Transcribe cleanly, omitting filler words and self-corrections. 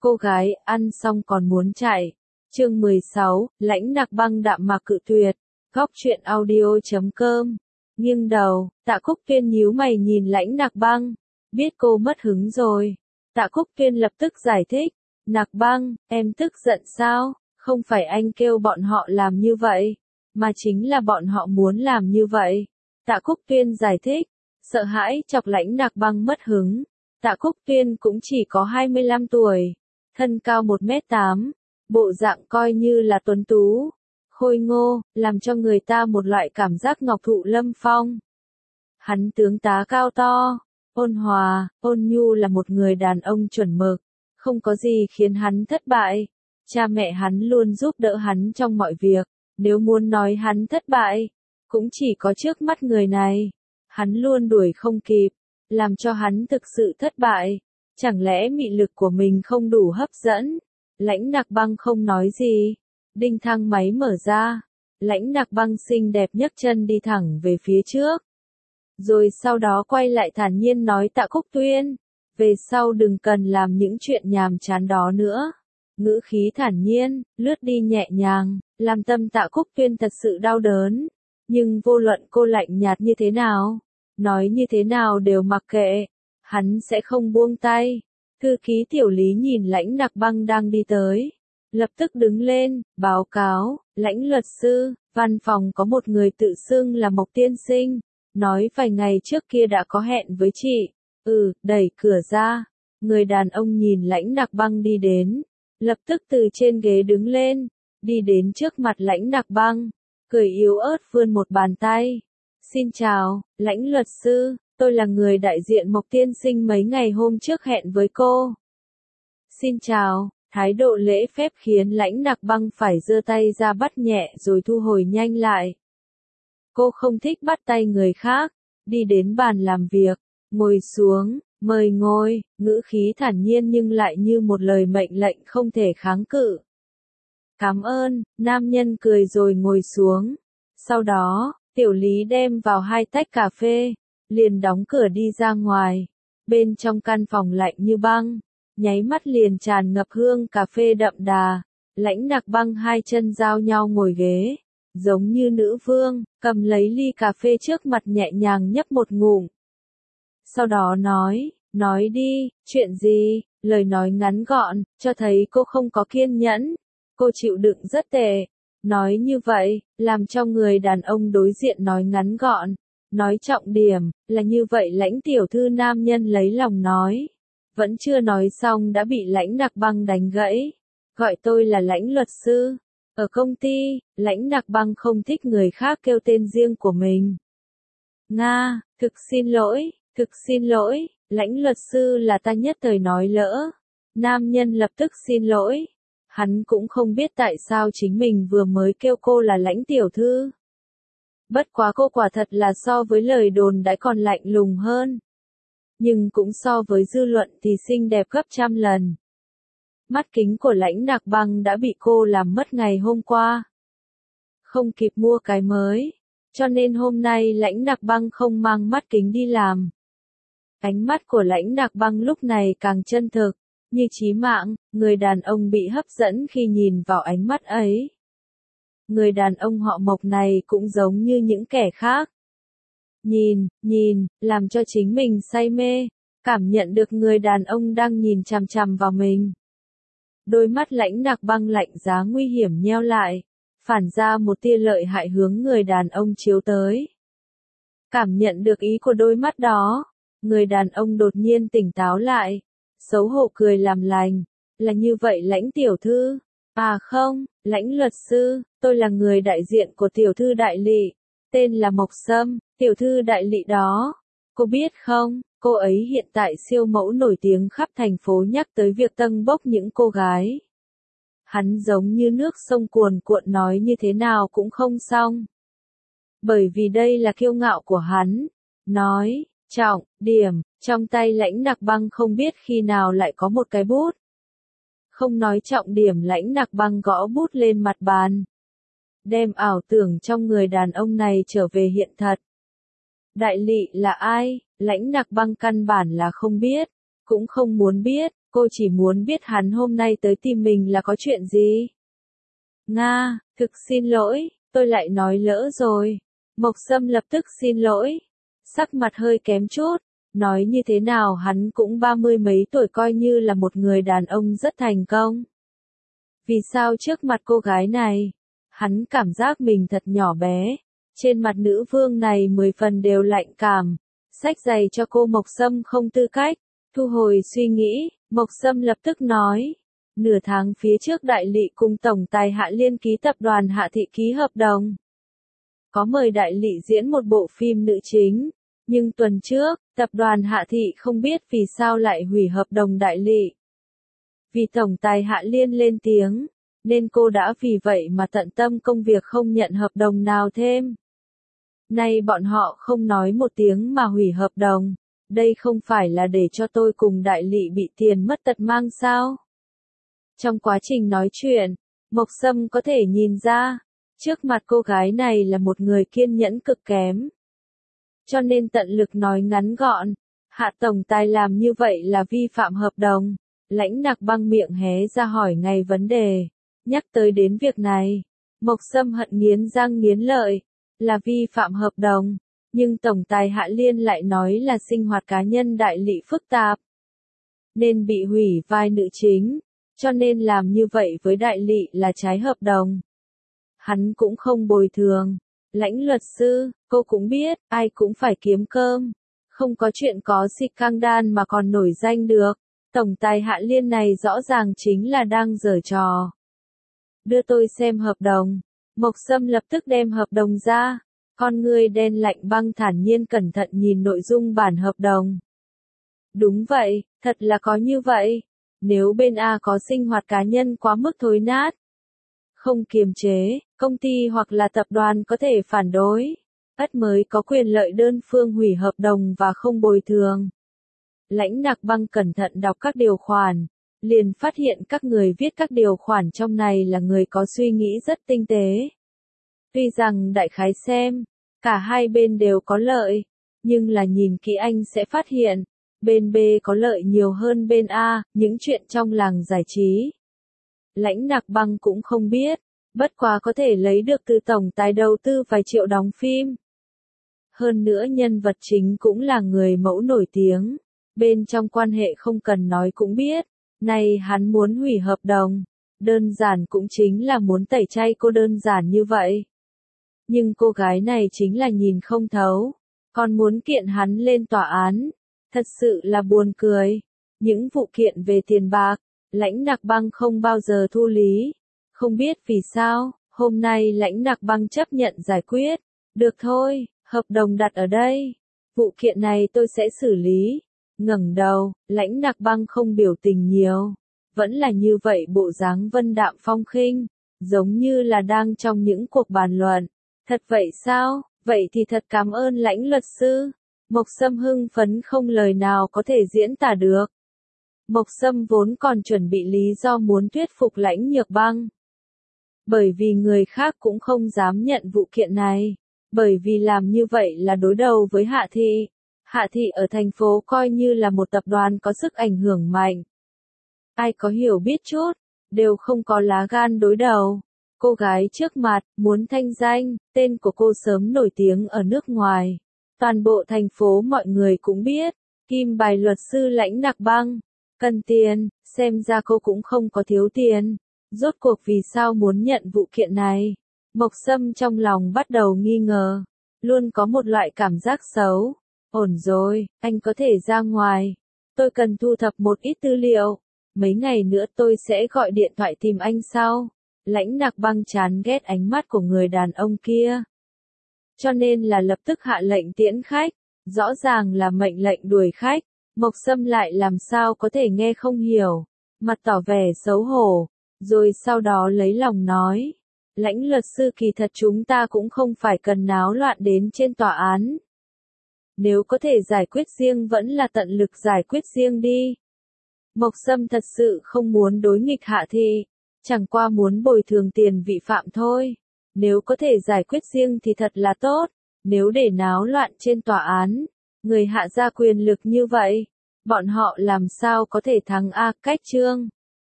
Cô gái ăn xong còn muốn chạy. Chương 16, Lãnh Nặc Băng đạm mạc cự tuyệt. Góc truyện audio.com. Nghiêng đầu, Tạ Cúc Tuyên nhíu mày nhìn Lãnh Nặc Băng. Biết cô mất hứng rồi. Tạ Cúc Tuyên lập tức giải thích. Nặc Băng, em tức giận sao? Không phải anh kêu bọn họ làm như vậy, mà chính là bọn họ muốn làm như vậy. Tạ Cúc Tuyên giải thích. Sợ hãi chọc Lãnh Nặc Băng mất hứng. Tạ Cúc Tuyên cũng chỉ có 25 tuổi. Thân cao 1m8. Bộ dạng coi như là tuấn tú, khôi ngô, làm cho người ta một loại cảm giác ngọc thụ lâm phong. Hắn tướng tá cao to, ôn hòa, ôn nhu là một người đàn ông chuẩn mực, không có gì khiến hắn thất bại. Cha mẹ hắn luôn giúp đỡ hắn trong mọi việc, nếu muốn nói hắn thất bại, cũng chỉ có trước mắt người này. Hắn luôn đuổi không kịp, làm cho hắn thực sự thất bại. Chẳng lẽ mị lực của mình không đủ hấp dẫn? Lãnh Nặc Băng không nói gì. Đinh thang máy mở ra. Lãnh Nặc Băng xinh đẹp nhấc chân đi thẳng về phía trước. Rồi sau đó quay lại thản nhiên nói Tạ Cúc Tuyên. Về sau đừng cần làm những chuyện nhàm chán đó nữa. Ngữ khí thản nhiên, lướt đi nhẹ nhàng, làm tâm Tạ Cúc Tuyên thật sự đau đớn. Nhưng vô luận cô lạnh nhạt như thế nào, nói như thế nào đều mặc kệ. Hắn sẽ không buông tay. Thư ký Tiểu Lý nhìn Lãnh Nặc Băng đang đi tới. Lập tức đứng lên, báo cáo, Lãnh luật sư, văn phòng có một người tự xưng là Mộc Tiên Sinh. Nói vài ngày trước kia đã có hẹn với chị. Đẩy cửa ra. Người đàn ông nhìn Lãnh Nặc Băng đi đến. Lập tức từ trên ghế đứng lên. Đi đến trước mặt Lãnh Nặc Băng. Cười yếu ớt vươn một bàn tay. Xin chào, Lãnh luật sư. Tôi là người đại diện Mộc Tiên Sinh mấy ngày hôm trước hẹn với cô. Xin chào, thái độ lễ phép khiến Lãnh Nặc Băng phải giơ tay ra bắt nhẹ rồi thu hồi nhanh lại. Cô không thích bắt tay người khác, đi đến bàn làm việc, ngồi xuống, mời ngồi, ngữ khí thản nhiên nhưng lại như một lời mệnh lệnh không thể kháng cự. Cảm ơn, nam nhân cười rồi ngồi xuống. Sau đó, Tiểu Lý đem vào 2 tách cà phê. Liền đóng cửa đi ra ngoài. Bên trong căn phòng lạnh như băng, nháy mắt liền tràn ngập hương cà phê đậm đà. Lãnh Nặc Băng 2 chân giao nhau ngồi ghế, giống như nữ vương, cầm lấy ly cà phê trước mặt nhẹ nhàng nhấp một ngụm. Sau đó nói đi, chuyện gì? Lời nói ngắn gọn, cho thấy cô không có kiên nhẫn. Cô chịu đựng rất tệ. Nói như vậy, làm cho người đàn ông đối diện nói ngắn gọn. Nói trọng điểm, là như vậy Lãnh tiểu thư nam nhân lấy lòng nói. Vẫn chưa nói xong đã bị Lãnh Nặc Băng đánh gãy. Gọi tôi là Lãnh luật sư. Ở công ty, Lãnh Nặc Băng không thích người khác kêu tên riêng của mình. Nga, thực xin lỗi, Lãnh luật sư là ta nhất thời nói lỡ. Nam nhân lập tức xin lỗi. Hắn cũng không biết tại sao chính mình vừa mới kêu cô là Lãnh tiểu thư. Bất quá cô quả thật là so với lời đồn đãi còn lạnh lùng hơn. Nhưng cũng so với dư luận thì xinh đẹp gấp trăm lần. Mắt kính của Lãnh Nặc Băng đã bị cô làm mất ngày hôm qua. Không kịp mua cái mới. Cho nên hôm nay Lãnh Nặc Băng không mang mắt kính đi làm. Ánh mắt của Lãnh Nặc Băng lúc này càng chân thực, như chí mạng, người đàn ông bị hấp dẫn khi nhìn vào ánh mắt ấy. Người đàn ông họ Mộc này cũng giống như những kẻ khác. Nhìn, làm cho chính mình say mê, cảm nhận được người đàn ông đang nhìn chằm chằm vào mình. Đôi mắt Lãnh Nặc Băng lạnh giá nguy hiểm nheo lại, phản ra một tia lợi hại hướng người đàn ông chiếu tới. Cảm nhận được ý của đôi mắt đó, người đàn ông đột nhiên tỉnh táo lại, xấu hổ cười làm lành, là như vậy Lãnh tiểu thư. À không, Lãnh luật sư, tôi là người đại diện của tiểu thư đại lỵ, tên là Mộc Sâm, tiểu thư đại lỵ đó. Cô biết không, cô ấy hiện tại siêu mẫu nổi tiếng khắp thành phố nhắc tới việc tâng bốc những cô gái. Hắn giống như nước sông cuồn cuộn nói như thế nào cũng không xong. Bởi vì đây là kiêu ngạo của hắn. Nói, trọng điểm, trong tay Lãnh Nặc Băng không biết khi nào lại có một cái bút. Không nói trọng điểm Lãnh Nặc Băng gõ bút lên mặt bàn. Đem ảo tưởng trong người đàn ông này trở về hiện thật. Đại lỵ là ai? Lãnh Nặc Băng căn bản là không biết, cũng không muốn biết, Cô chỉ muốn biết hắn hôm nay tới tìm mình là có chuyện gì. Nga, thực xin lỗi, tôi lại nói lỡ rồi. Mộc Sâm lập tức xin lỗi. Sắc mặt hơi kém chút. Nói như thế nào hắn cũng 30 mấy tuổi coi như là một người đàn ông rất thành công. Vì sao trước mặt cô gái này, hắn cảm giác mình thật nhỏ bé. Trên mặt nữ vương này 10 phần đều lạnh cảm. Xách giày cho cô Mộc Sâm không tư cách. Thu hồi suy nghĩ, Mộc Sâm lập tức nói. Nửa tháng phía trước đại lỵ cùng tổng tài Hạ Liên ký tập đoàn Hạ Thị ký hợp đồng. Có mời đại lỵ diễn một bộ phim nữ chính. Nhưng tuần trước, tập đoàn Hạ Thị không biết vì sao lại hủy hợp đồng đại lỵ. Vì tổng tài Hạ Liên lên tiếng, nên cô đã vì vậy mà tận tâm công việc không nhận hợp đồng nào thêm. Nay bọn họ không nói một tiếng mà hủy hợp đồng, đây không phải là để cho tôi cùng đại lỵ bị tiền mất tật mang sao? Trong quá trình nói chuyện, Mộc Sâm có thể nhìn ra, trước mặt cô gái này là một người kiên nhẫn cực kém. Cho nên tận lực nói ngắn gọn, Hạ tổng tài làm như vậy là vi phạm hợp đồng. Lãnh Nặc Băng miệng hé ra hỏi ngay vấn đề, nhắc tới đến việc này, Mộc Sâm hận nghiến răng nghiến lợi, là vi phạm hợp đồng, nhưng tổng tài Hạ Liên lại nói là sinh hoạt cá nhân đại lỵ phức tạp, nên bị hủy vai nữ chính, cho nên làm như vậy với đại lỵ là trái hợp đồng. Hắn cũng không bồi thường. Lãnh luật sư, cô cũng biết, ai cũng phải kiếm cơm. Không có chuyện có xịt căng đan mà còn nổi danh được. Tổng tài Hạ Liên này rõ ràng chính là đang giở trò. Đưa tôi xem hợp đồng. Mộc Sâm lập tức đem hợp đồng ra. Con người đen lạnh băng thản nhiên cẩn thận nhìn nội dung bản hợp đồng. Đúng vậy, thật là có như vậy. Nếu bên A có sinh hoạt cá nhân quá mức thối nát, không kiềm chế, công ty hoặc là tập đoàn có thể phản đối, ắt mới có quyền lợi đơn phương hủy hợp đồng và không bồi thường. Lãnh Nặc Băng cẩn thận đọc các điều khoản, liền phát hiện các người viết các điều khoản trong này là người có suy nghĩ rất tinh tế. Tuy rằng đại khái xem, cả hai bên đều có lợi, nhưng là nhìn kỹ anh sẽ phát hiện, bên B có lợi nhiều hơn bên A, những chuyện trong làng giải trí. Lãnh Nặc Băng cũng không biết, bất quá có thể lấy được từ tổng tài đầu tư vài triệu đóng phim. Hơn nữa nhân vật chính cũng là người mẫu nổi tiếng, bên trong quan hệ không cần nói cũng biết, này hắn muốn hủy hợp đồng, đơn giản cũng chính là muốn tẩy chay cô đơn giản như vậy. Nhưng cô gái này chính là nhìn không thấu, còn muốn kiện hắn lên tòa án, thật sự là buồn cười. Những vụ kiện về tiền bạc, Lãnh Nặc Băng không bao giờ thu lý. Không biết vì sao, hôm nay Lãnh Nặc Băng chấp nhận giải quyết. Được thôi, hợp đồng đặt ở đây. Vụ kiện này tôi sẽ xử lý. Ngẩng đầu, Lãnh Nặc Băng không biểu tình nhiều. Vẫn là như vậy bộ dáng vân đạm phong khinh, giống như là đang trong những cuộc bàn luận. Thật vậy sao? Vậy thì thật cảm ơn Lãnh luật sư. Mộc Sâm hưng phấn không lời nào có thể diễn tả được. Mộc Sâm vốn còn chuẩn bị lý do muốn thuyết phục Lãnh Nhược Băng. Bởi vì người khác cũng không dám nhận vụ kiện này. Bởi vì làm như vậy là đối đầu với Hạ Thị. Hạ Thị ở thành phố coi như là một tập đoàn có sức ảnh hưởng mạnh. Ai có hiểu biết chút, đều không có lá gan đối đầu. Cô gái trước mặt, muốn thanh danh, tên của cô sớm nổi tiếng ở nước ngoài. Toàn bộ thành phố mọi người cũng biết, kim bài luật sư Lãnh Nặc Băng. Cần tiền, xem ra cô cũng không có thiếu tiền. Rốt cuộc vì sao muốn nhận vụ kiện này? Mộc Sâm trong lòng bắt đầu nghi ngờ. Luôn có một loại cảm giác xấu. Ổn rồi, anh có thể ra ngoài. Tôi cần thu thập một ít tư liệu. Mấy ngày nữa tôi sẽ gọi điện thoại tìm anh sau. Lãnh Nặc Băng chán ghét ánh mắt của người đàn ông kia. Cho nên là lập tức hạ lệnh tiễn khách. Rõ ràng là mệnh lệnh đuổi khách. Mộc Sâm lại làm sao có thể nghe không hiểu. Mặt tỏ vẻ xấu hổ. Rồi sau đó lấy lòng nói. Lãnh luật sư kỳ thật chúng ta cũng không phải cần náo loạn đến trên tòa án. Nếu có thể giải quyết riêng vẫn là tận lực giải quyết riêng đi. Mộc Sâm thật sự không muốn đối nghịch Hạ Thị. Chẳng qua muốn bồi thường tiền vị phạm thôi. Nếu có thể giải quyết riêng thì thật là tốt. Nếu để náo loạn trên tòa án, người Hạ ra quyền lực như vậy, Bọn họ làm sao có thể thắng a, cách chương